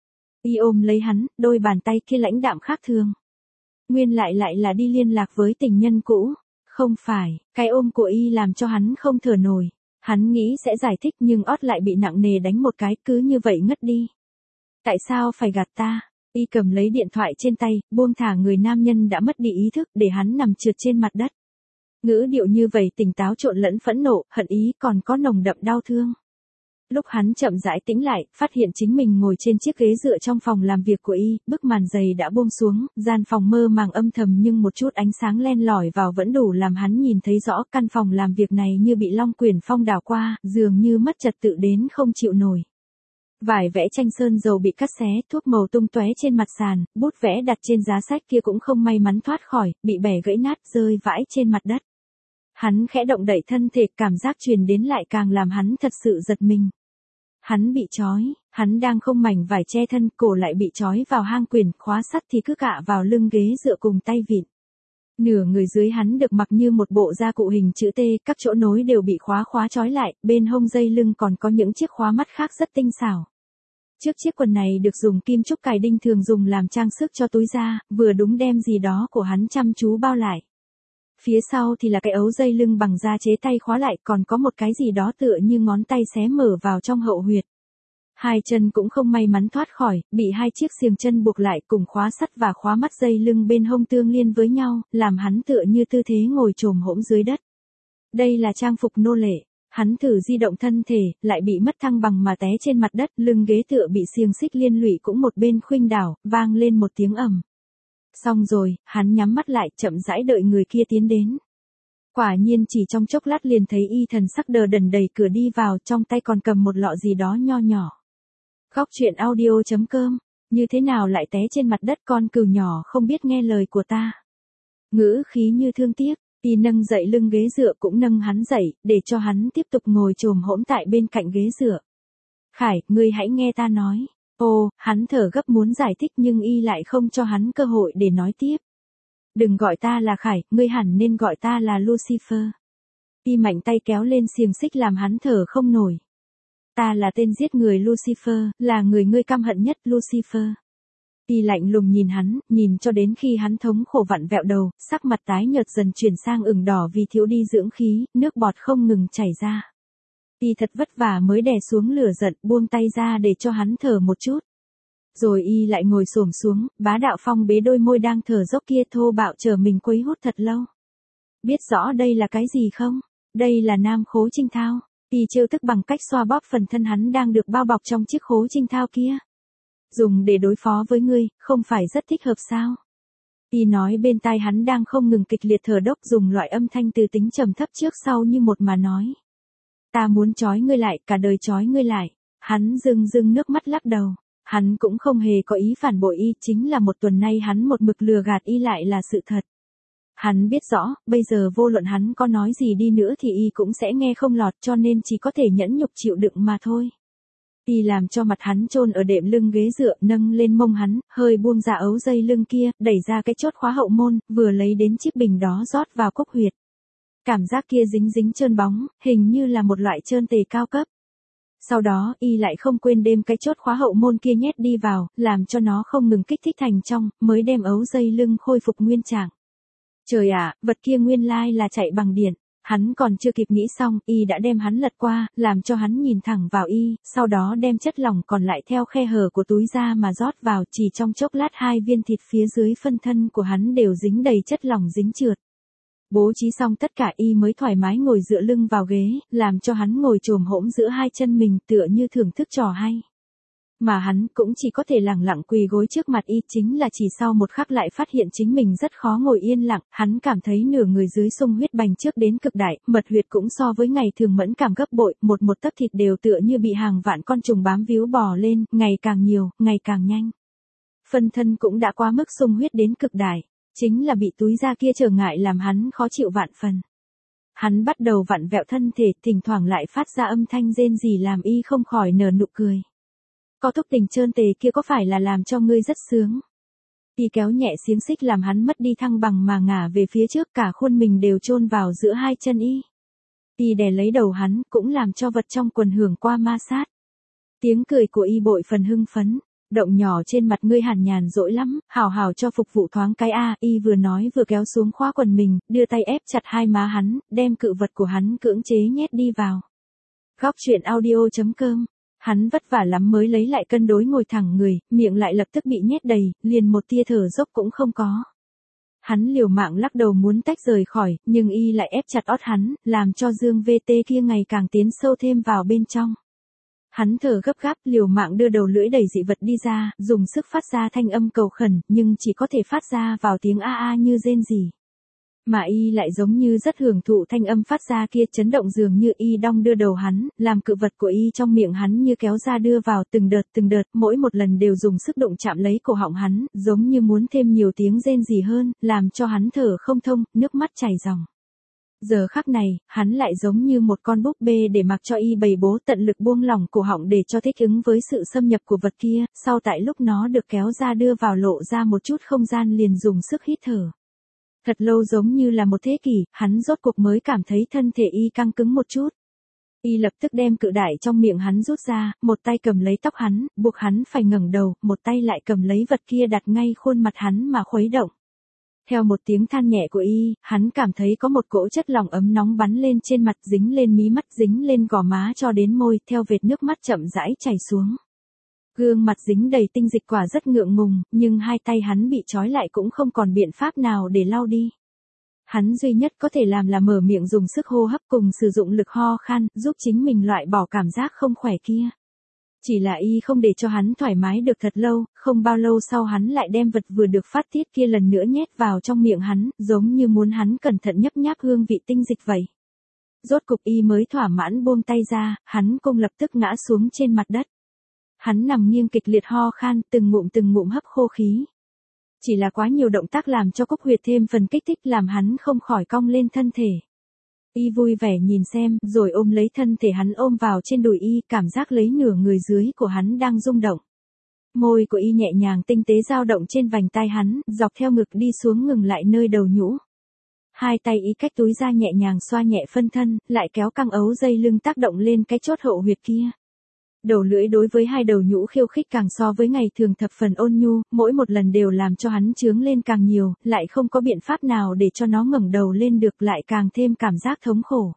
Y ôm lấy hắn, đôi bàn tay kia lãnh đạm khác thường. Nguyên lại là đi liên lạc với tình nhân cũ. Không phải, cái ôm của y làm cho hắn không thở nổi. Hắn nghĩ sẽ giải thích nhưng ót lại bị nặng nề đánh một cái, cứ như vậy ngất đi. Tại sao phải gạt ta? Y cầm lấy điện thoại trên tay, buông thả người nam nhân đã mất đi ý thức để hắn nằm trượt trên mặt đất. Ngữ điệu như vậy tỉnh táo trộn lẫn phẫn nộ, hận ý còn có nồng đậm đau thương. Lúc hắn chậm rãi tĩnh lại, phát hiện chính mình ngồi trên chiếc ghế dựa trong phòng làm việc của y, bức màn dày đã buông xuống, gian phòng mơ màng âm thầm nhưng một chút ánh sáng len lỏi vào vẫn đủ làm hắn nhìn thấy rõ căn phòng làm việc này như bị long quyển phong đảo qua, dường như mất trật tự đến không chịu nổi. Vải vẽ tranh sơn dầu bị cắt xé, thuốc màu tung tóe trên mặt sàn, bút vẽ đặt trên giá sách kia cũng không may mắn thoát khỏi, bị bẻ gãy nát rơi vãi trên mặt đất. Hắn khẽ động đậy thân thể, cảm giác truyền đến lại càng làm hắn thật sự giật mình. Hắn bị trói, hắn đang không mảnh vải che thân, cổ lại bị trói vào hang quyển, khóa sắt thì cứ cạ vào lưng ghế dựa cùng tay vịn. Nửa người dưới hắn được mặc như một bộ da cụ hình chữ T, các chỗ nối đều bị khóa trói lại, bên hông dây lưng còn có những chiếc khóa mắt khác rất tinh xảo. Trước chiếc quần này được dùng kim trúc cài đinh thường dùng làm trang sức cho túi da, vừa đúng đem gì đó của hắn chăm chú bao lại. Phía sau thì là cái ấu dây lưng bằng da chế tay khóa lại, còn có một cái gì đó tựa như ngón tay xé mở vào trong hậu huyệt. Hai chân cũng không may mắn thoát khỏi, bị hai chiếc xiềng chân buộc lại cùng khóa sắt và khóa mắt dây lưng bên hông tương liên với nhau, làm hắn tựa như tư thế ngồi chồm hổm dưới đất. Đây là trang phục nô lệ. Hắn thử di động thân thể, lại bị mất thăng bằng mà té trên mặt đất, lưng ghế tựa bị xiềng xích liên lụy cũng một bên khuỳnh đảo, vang lên một tiếng ầm. Xong rồi, hắn nhắm mắt lại, chậm rãi đợi người kia tiến đến. Quả nhiên chỉ trong chốc lát liền thấy y thần sắc đờ đần đẩy cửa đi vào, trong tay còn cầm một lọ gì đó nho nhỏ. Góc chuyện audio.com, như thế nào lại té trên mặt đất con cừu nhỏ không biết nghe lời của ta. Ngữ khí như thương tiếc, y nâng dậy lưng ghế dựa cũng nâng hắn dậy, để cho hắn tiếp tục ngồi chồm hỗn tại bên cạnh ghế dựa. Khải, ngươi hãy nghe ta nói. Ô, hắn thở gấp muốn giải thích nhưng y lại không cho hắn cơ hội để nói tiếp. Đừng gọi ta là Khải, ngươi hẳn nên gọi ta là Lucifer. Y mạnh tay kéo lên xiềng xích làm hắn thở không nổi. Ta là tên giết người Lucifer, là người ngươi căm hận nhất Lucifer. Y lạnh lùng nhìn hắn, nhìn cho đến khi hắn thống khổ vặn vẹo đầu, sắc mặt tái nhợt dần chuyển sang ửng đỏ vì thiếu đi dưỡng khí, nước bọt không ngừng chảy ra. Y thật vất vả mới đè xuống lửa giận, buông tay ra để cho hắn thở một chút. Rồi y lại ngồi xổm xuống, bá đạo phong bế đôi môi đang thở dốc kia thô bạo chờ mình quấy hút thật lâu. Biết rõ đây là cái gì không? Đây là nam khố trinh thao. Y trêu tức bằng cách xoa bóp phần thân hắn đang được bao bọc trong chiếc khố trinh thao kia. Dùng để đối phó với ngươi, không phải rất thích hợp sao? Y nói bên tai hắn đang không ngừng kịch liệt thở dốc dùng loại âm thanh từ tính trầm thấp trước sau như một mà nói. Ta muốn trói ngươi lại, cả đời trói ngươi lại. Hắn rưng rưng nước mắt lắc đầu. Hắn cũng không hề có ý phản bội y, chính là một tuần nay hắn một mực lừa gạt y lại là sự thật. Hắn biết rõ, bây giờ vô luận hắn có nói gì đi nữa thì y cũng sẽ nghe không lọt cho nên chỉ có thể nhẫn nhục chịu đựng mà thôi. Y làm cho mặt hắn chôn ở đệm lưng ghế dựa, nâng lên mông hắn, hơi buông ra ấu dây lưng kia, đẩy ra cái chốt khóa hậu môn, vừa lấy đến chiếc bình đó rót vào cốc huyệt. Cảm giác kia dính dính trơn bóng, hình như là một loại trơn tề cao cấp. Sau đó, y lại không quên đem cái chốt khóa hậu môn kia nhét đi vào, làm cho nó không ngừng kích thích thành trong, mới đem ấu dây lưng khôi phục nguyên trạng. Trời ạ, vật kia nguyên lai là chạy bằng điện. Hắn còn chưa kịp nghĩ xong, y đã đem hắn lật qua, làm cho hắn nhìn thẳng vào y, sau đó đem chất lỏng còn lại theo khe hở của túi ra mà rót vào, chỉ trong chốc lát 2 viên thịt phía dưới phân thân của hắn đều dính đầy chất lỏng dính trượt. Bố trí xong tất cả y mới thoải mái ngồi dựa lưng vào ghế, làm cho hắn ngồi chồm hỗn giữa hai chân mình tựa như thưởng thức trò hay. Mà hắn cũng chỉ có thể lẳng lặng quỳ gối trước mặt y, chính là chỉ sau một khắc lại phát hiện chính mình rất khó ngồi yên lặng, hắn cảm thấy nửa người dưới sung huyết bành trước đến cực đại, mật huyệt cũng so với ngày thường mẫn cảm gấp bội, một tấc thịt đều tựa như bị hàng vạn con trùng bám víu bò lên, ngày càng nhiều, ngày càng nhanh. Phân thân cũng đã quá mức sung huyết đến cực đại, chính là bị túi da kia trở ngại làm hắn khó chịu vạn phần. Hắn bắt đầu vặn vẹo thân thể, thỉnh thoảng lại phát ra âm thanh rên rỉ làm y không khỏi nở nụ cười. Có thúc tình trơn tề kia có phải là làm cho ngươi rất sướng? Y kéo nhẹ xiềng xích làm hắn mất đi thăng bằng mà ngả về phía trước, cả khuôn mình đều chôn vào giữa hai chân y. Y đè lấy đầu hắn, cũng làm cho vật trong quần hưởng qua ma sát. Tiếng cười của y bội phần hưng phấn. Động nhỏ trên mặt ngươi hẳn nhàn rỗi lắm, hảo hảo cho phục vụ thoáng cái a. Y vừa nói vừa kéo xuống khóa quần mình, đưa tay ép chặt hai má hắn, đem cự vật của hắn cưỡng chế nhét đi vào. Góc chuyện audio.com. Hắn vất vả lắm mới lấy lại cân đối ngồi thẳng người, miệng lại lập tức bị nhét đầy, liền một tia thở dốc cũng không có. Hắn liều mạng lắc đầu muốn tách rời khỏi, nhưng y lại ép chặt ót hắn, làm cho dương VT kia ngày càng tiến sâu thêm vào bên trong. Hắn thở gấp gáp, liều mạng đưa đầu lưỡi đẩy dị vật đi ra, dùng sức phát ra thanh âm cầu khẩn, nhưng chỉ có thể phát ra vào tiếng a a như rên rỉ. Mà y lại giống như rất hưởng thụ thanh âm phát ra kia, chấn động dường như y đong đưa đầu hắn, làm cự vật của y trong miệng hắn như kéo ra đưa vào từng đợt, mỗi một lần đều dùng sức đụng chạm lấy cổ họng hắn, giống như muốn thêm nhiều tiếng rên rỉ hơn, làm cho hắn thở không thông, nước mắt chảy ròng. Giờ khắc này, hắn lại giống như một con búp bê để mặc cho y bày bố tận lực buông lỏng cổ họng để cho thích ứng với sự xâm nhập của vật kia, sau tại lúc nó được kéo ra đưa vào lộ ra một chút không gian liền dùng sức hít thở. Thật lâu giống như là một thế kỷ, hắn rốt cuộc mới cảm thấy thân thể y căng cứng một chút. Y lập tức đem cự đại trong miệng hắn rút ra, một tay cầm lấy tóc hắn, buộc hắn phải ngẩng đầu, một tay lại cầm lấy vật kia đặt ngay khuôn mặt hắn mà khuấy động. Theo một tiếng than nhẹ của y, hắn cảm thấy có một cỗ chất lỏng ấm nóng bắn lên trên mặt, dính lên mí mắt, dính lên gò má cho đến môi, theo vệt nước mắt chậm rãi chảy xuống. Gương mặt dính đầy tinh dịch quả rất ngượng ngùng, nhưng hai tay hắn bị trói lại cũng không còn biện pháp nào để lau đi. Hắn duy nhất có thể làm là mở miệng dùng sức hô hấp cùng sử dụng lực ho khan, giúp chính mình loại bỏ cảm giác không khỏe kia. Chỉ là y không để cho hắn thoải mái được thật lâu, không bao lâu sau hắn lại đem vật vừa được phát tiết kia lần nữa nhét vào trong miệng hắn, giống như muốn hắn cẩn thận nhấp nháp hương vị tinh dịch vậy. Rốt cục y mới thỏa mãn buông tay ra, hắn cũng lập tức ngã xuống trên mặt đất. Hắn nằm nghiêng kịch liệt ho khan, từng ngụm hấp khô khí. Chỉ là quá nhiều động tác làm cho Cúc Huyệt thêm phần kích thích làm hắn không khỏi cong lên thân thể. Y vui vẻ nhìn xem, rồi ôm lấy thân thể hắn ôm vào trên đùi y, cảm giác lấy nửa người dưới của hắn đang rung động. Môi của y nhẹ nhàng tinh tế dao động trên vành tai hắn, dọc theo ngực đi xuống ngừng lại nơi đầu nhũ. Hai tay y cách túi ra nhẹ nhàng xoa nhẹ phân thân, lại kéo căng ấu dây lưng tác động lên cái chốt hậu huyệt kia. Đầu lưỡi đối với hai đầu nhũ khiêu khích càng so với ngày thường thập phần ôn nhu, mỗi một lần đều làm cho hắn chướng lên càng nhiều, lại không có biện pháp nào để cho nó ngẩng đầu lên được, lại càng thêm cảm giác thống khổ.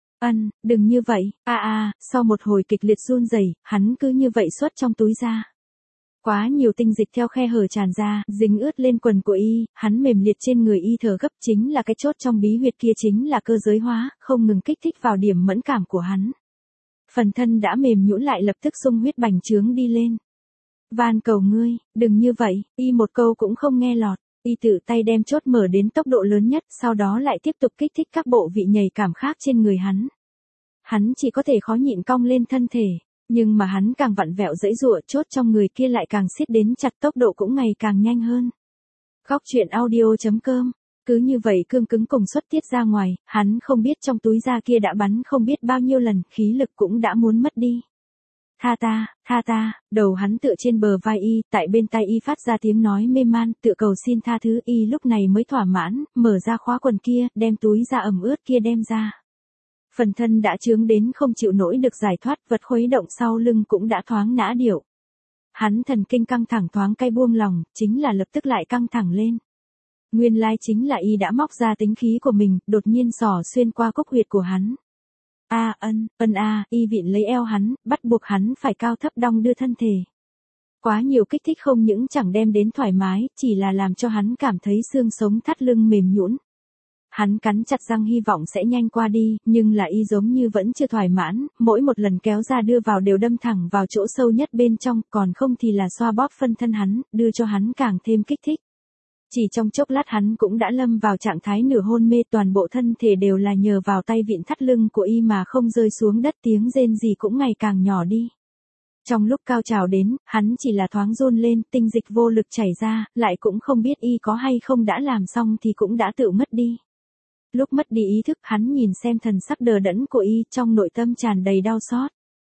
Đừng như vậy, sau một hồi kịch liệt run rẩy, hắn cứ như vậy xuất trong túi ra. Quá nhiều tinh dịch theo khe hở tràn ra, dính ướt lên quần của y, hắn mềm liệt trên người y thở gấp, chính là cái chốt trong bí huyệt kia chính là cơ giới hóa, không ngừng kích thích vào điểm mẫn cảm của hắn. Phần thân đã mềm nhũn lại lập tức sung huyết bành trướng đi lên. Van cầu ngươi, đừng như vậy, y một câu cũng không nghe lọt, y tự tay đem chốt mở đến tốc độ lớn nhất, sau đó lại tiếp tục kích thích các bộ vị nhạy cảm khác trên người hắn. Hắn chỉ có thể khó nhịn cong lên thân thể, nhưng mà hắn càng vặn vẹo giãy giụa, chốt trong người kia lại càng siết đến chặt, tốc độ cũng ngày càng nhanh hơn. Góc truyện audio.com. Cứ như vậy cương cứng cùng xuất tiết ra ngoài, hắn không biết trong túi da kia đã bắn không biết bao nhiêu lần, khí lực cũng đã muốn mất đi. Tha ta, đầu hắn tựa trên bờ vai y, tại bên tai y phát ra tiếng nói mê man, tựa cầu xin tha thứ. Y lúc này mới thỏa mãn, mở ra khóa quần kia, đem túi da ẩm ướt kia đem ra. Phần thân đã chướng đến không chịu nổi được giải thoát, vật khuấy động sau lưng cũng đã thoáng nã điệu. Hắn thần kinh căng thẳng thoáng cay buông lòng, chính là lập tức lại căng thẳng lên. Nguyên lai chính là y đã móc ra tính khí của mình, đột nhiên xỏ xuyên qua cúc huyệt của hắn. Y vịn lấy eo hắn, bắt buộc hắn phải cao thấp đong đưa thân thể. Quá nhiều kích thích không những chẳng đem đến thoải mái, chỉ là làm cho hắn cảm thấy xương sống thắt lưng mềm nhũn. Hắn cắn chặt răng hy vọng sẽ nhanh qua đi, nhưng là y giống như vẫn chưa thỏa mãn, mỗi một lần kéo ra đưa vào đều đâm thẳng vào chỗ sâu nhất bên trong, còn không thì là xoa bóp phân thân hắn, đưa cho hắn càng thêm kích thích. Chỉ trong chốc lát hắn cũng đã lâm vào trạng thái nửa hôn mê, toàn bộ thân thể đều là nhờ vào tay vịn thắt lưng của y mà không rơi xuống đất, tiếng rên gì cũng ngày càng nhỏ đi. Trong lúc cao trào đến, hắn chỉ là thoáng run lên, tinh dịch vô lực chảy ra, lại cũng không biết y có hay không đã làm xong thì cũng đã tự mất đi. Lúc mất đi ý thức, hắn nhìn xem thần sắc đờ đẫn của y, trong nội tâm tràn đầy đau xót.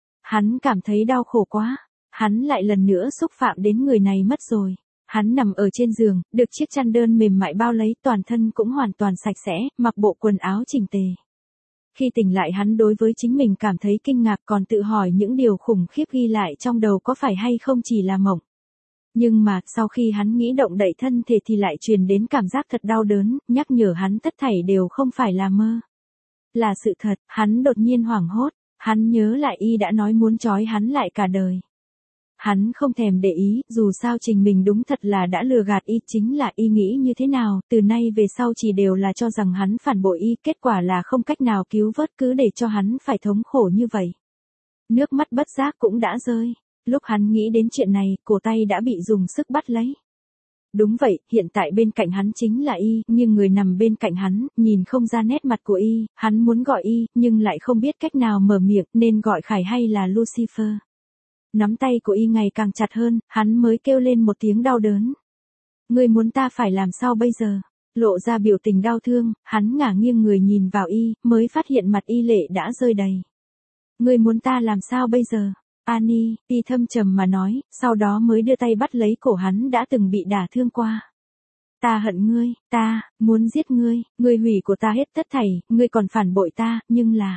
Hắn cảm thấy đau khổ quá, hắn lại lần nữa xúc phạm đến người này mất rồi. Hắn nằm ở trên giường, được chiếc chăn đơn mềm mại bao lấy, toàn thân cũng hoàn toàn sạch sẽ, mặc bộ quần áo chỉnh tề. Khi tỉnh lại hắn đối với chính mình cảm thấy kinh ngạc, còn tự hỏi những điều khủng khiếp ghi lại trong đầu có phải hay không chỉ là mộng. Nhưng mà, sau khi hắn nghĩ động đậy thân thể thì lại truyền đến cảm giác thật đau đớn, nhắc nhở hắn tất thảy đều không phải là mơ. Là sự thật, hắn đột nhiên hoảng hốt, hắn nhớ lại y đã nói muốn trói hắn lại cả đời. Hắn không thèm để ý, dù sao trình mình đúng thật là đã lừa gạt y, chính là y nghĩ như thế nào, từ nay về sau chỉ đều là cho rằng hắn phản bội y, kết quả là không cách nào cứu vớt, cứ để cho hắn phải thống khổ như vậy. Nước mắt bất giác cũng đã rơi, lúc hắn nghĩ đến chuyện này, cổ tay đã bị dùng sức bắt lấy. Đúng vậy, hiện tại bên cạnh hắn chính là y, nhưng người nằm bên cạnh hắn, nhìn không ra nét mặt của y, hắn muốn gọi y, nhưng lại không biết cách nào mở miệng, nên gọi Khải hay là Lucifer. Nắm tay của y ngày càng chặt hơn, hắn mới kêu lên một tiếng đau đớn. Ngươi muốn ta phải làm sao bây giờ? Lộ ra biểu tình đau thương, hắn ngả nghiêng người nhìn vào y, mới phát hiện mặt y lệ đã rơi đầy. Ngươi muốn ta làm sao bây giờ? Annie, y thâm trầm mà nói, sau đó mới đưa tay bắt lấy cổ hắn đã từng bị đả thương qua. Ta hận ngươi, ta, muốn giết ngươi, ngươi hủy của ta hết tất thảy, ngươi còn phản bội ta, nhưng là,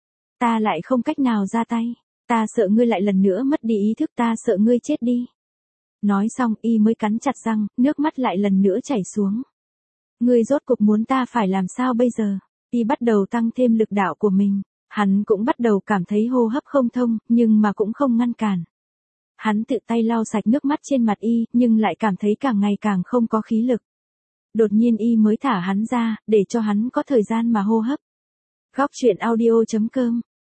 ta lại không cách nào ra tay. Ta sợ ngươi lại lần nữa mất đi ý thức, ta sợ ngươi chết đi. Nói xong y mới cắn chặt răng, nước mắt lại lần nữa chảy xuống. Ngươi rốt cục muốn ta phải làm sao bây giờ? Y bắt đầu tăng thêm lực đạo của mình. Hắn cũng bắt đầu cảm thấy hô hấp không thông, nhưng mà cũng không ngăn cản. Hắn tự tay lau sạch nước mắt trên mặt y, nhưng lại cảm thấy càng ngày càng không có khí lực. Đột nhiên y mới thả hắn ra, để cho hắn có thời gian mà hô hấp. Góc truyện audio.com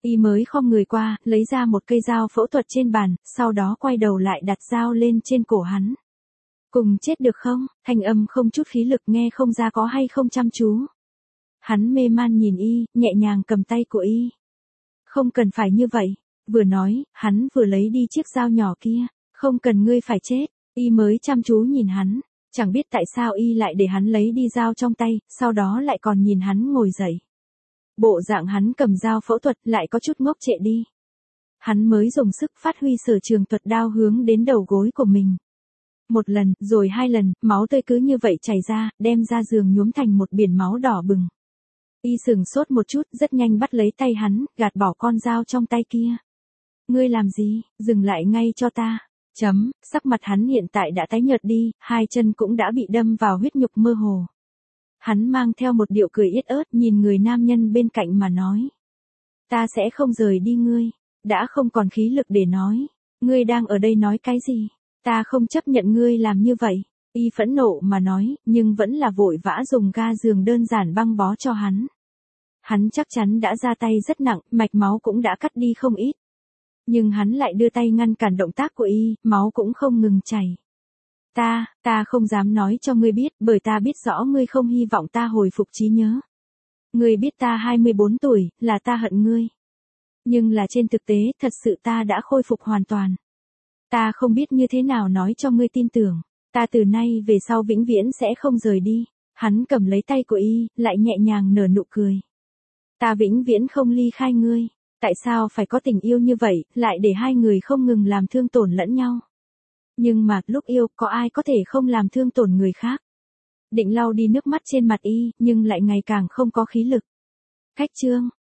Y mới khom người qua, lấy ra một cây dao phẫu thuật trên bàn, sau đó quay đầu lại đặt dao lên trên cổ hắn. Cùng chết được không? Thanh âm không chút khí lực, nghe không ra có hay không chăm chú. Hắn mê man nhìn Y, nhẹ nhàng cầm tay của Y. Không cần phải như vậy. Vừa nói, hắn vừa lấy đi chiếc dao nhỏ kia. Không cần ngươi phải chết. Y mới chăm chú nhìn hắn. Chẳng biết tại sao Y lại để hắn lấy đi dao trong tay, sau đó lại còn nhìn hắn ngồi dậy. Bộ dạng hắn cầm dao phẫu thuật lại có chút ngốc trệ đi. Hắn mới dùng sức phát huy sở trường thuật đao hướng đến đầu gối của mình. Một lần, rồi 2 lần, máu tươi cứ như vậy chảy ra, đem ra giường nhuốm thành một biển máu đỏ bừng. Y sừng sốt một chút, rất nhanh bắt lấy tay hắn, gạt bỏ con dao trong tay kia. Ngươi làm gì? Dừng lại ngay cho ta. Sắc mặt hắn hiện tại đã tái nhợt đi, 2 chân cũng đã bị đâm vào huyết nhục mơ hồ. Hắn mang theo một điệu cười yết ớt nhìn người nam nhân bên cạnh mà nói. Ta sẽ không rời đi ngươi. Đã không còn khí lực để nói. Ngươi đang ở đây nói cái gì? Ta không chấp nhận ngươi làm như vậy. Y phẫn nộ mà nói, nhưng vẫn là vội vã dùng ga giường đơn giản băng bó cho hắn. Hắn chắc chắn đã ra tay rất nặng, mạch máu cũng đã cắt đi không ít. Nhưng hắn lại đưa tay ngăn cản động tác của Y, máu cũng không ngừng chảy. Ta không dám nói cho ngươi biết, bởi ta biết rõ ngươi không hy vọng ta hồi phục trí nhớ. Ngươi biết ta 24 tuổi, là ta hận ngươi. Nhưng là trên thực tế, thật sự ta đã khôi phục hoàn toàn. Ta không biết như thế nào nói cho ngươi tin tưởng. Ta từ nay về sau vĩnh viễn sẽ không rời đi. Hắn cầm lấy tay của Y, lại nhẹ nhàng nở nụ cười. Ta vĩnh viễn không ly khai ngươi. Tại sao phải có tình yêu như vậy, lại để 2 người không ngừng làm thương tổn lẫn nhau? Nhưng mà, lúc yêu, có ai có thể không làm thương tổn người khác? Định lau đi nước mắt trên mặt Y, nhưng lại ngày càng không có khí lực. Khách chương.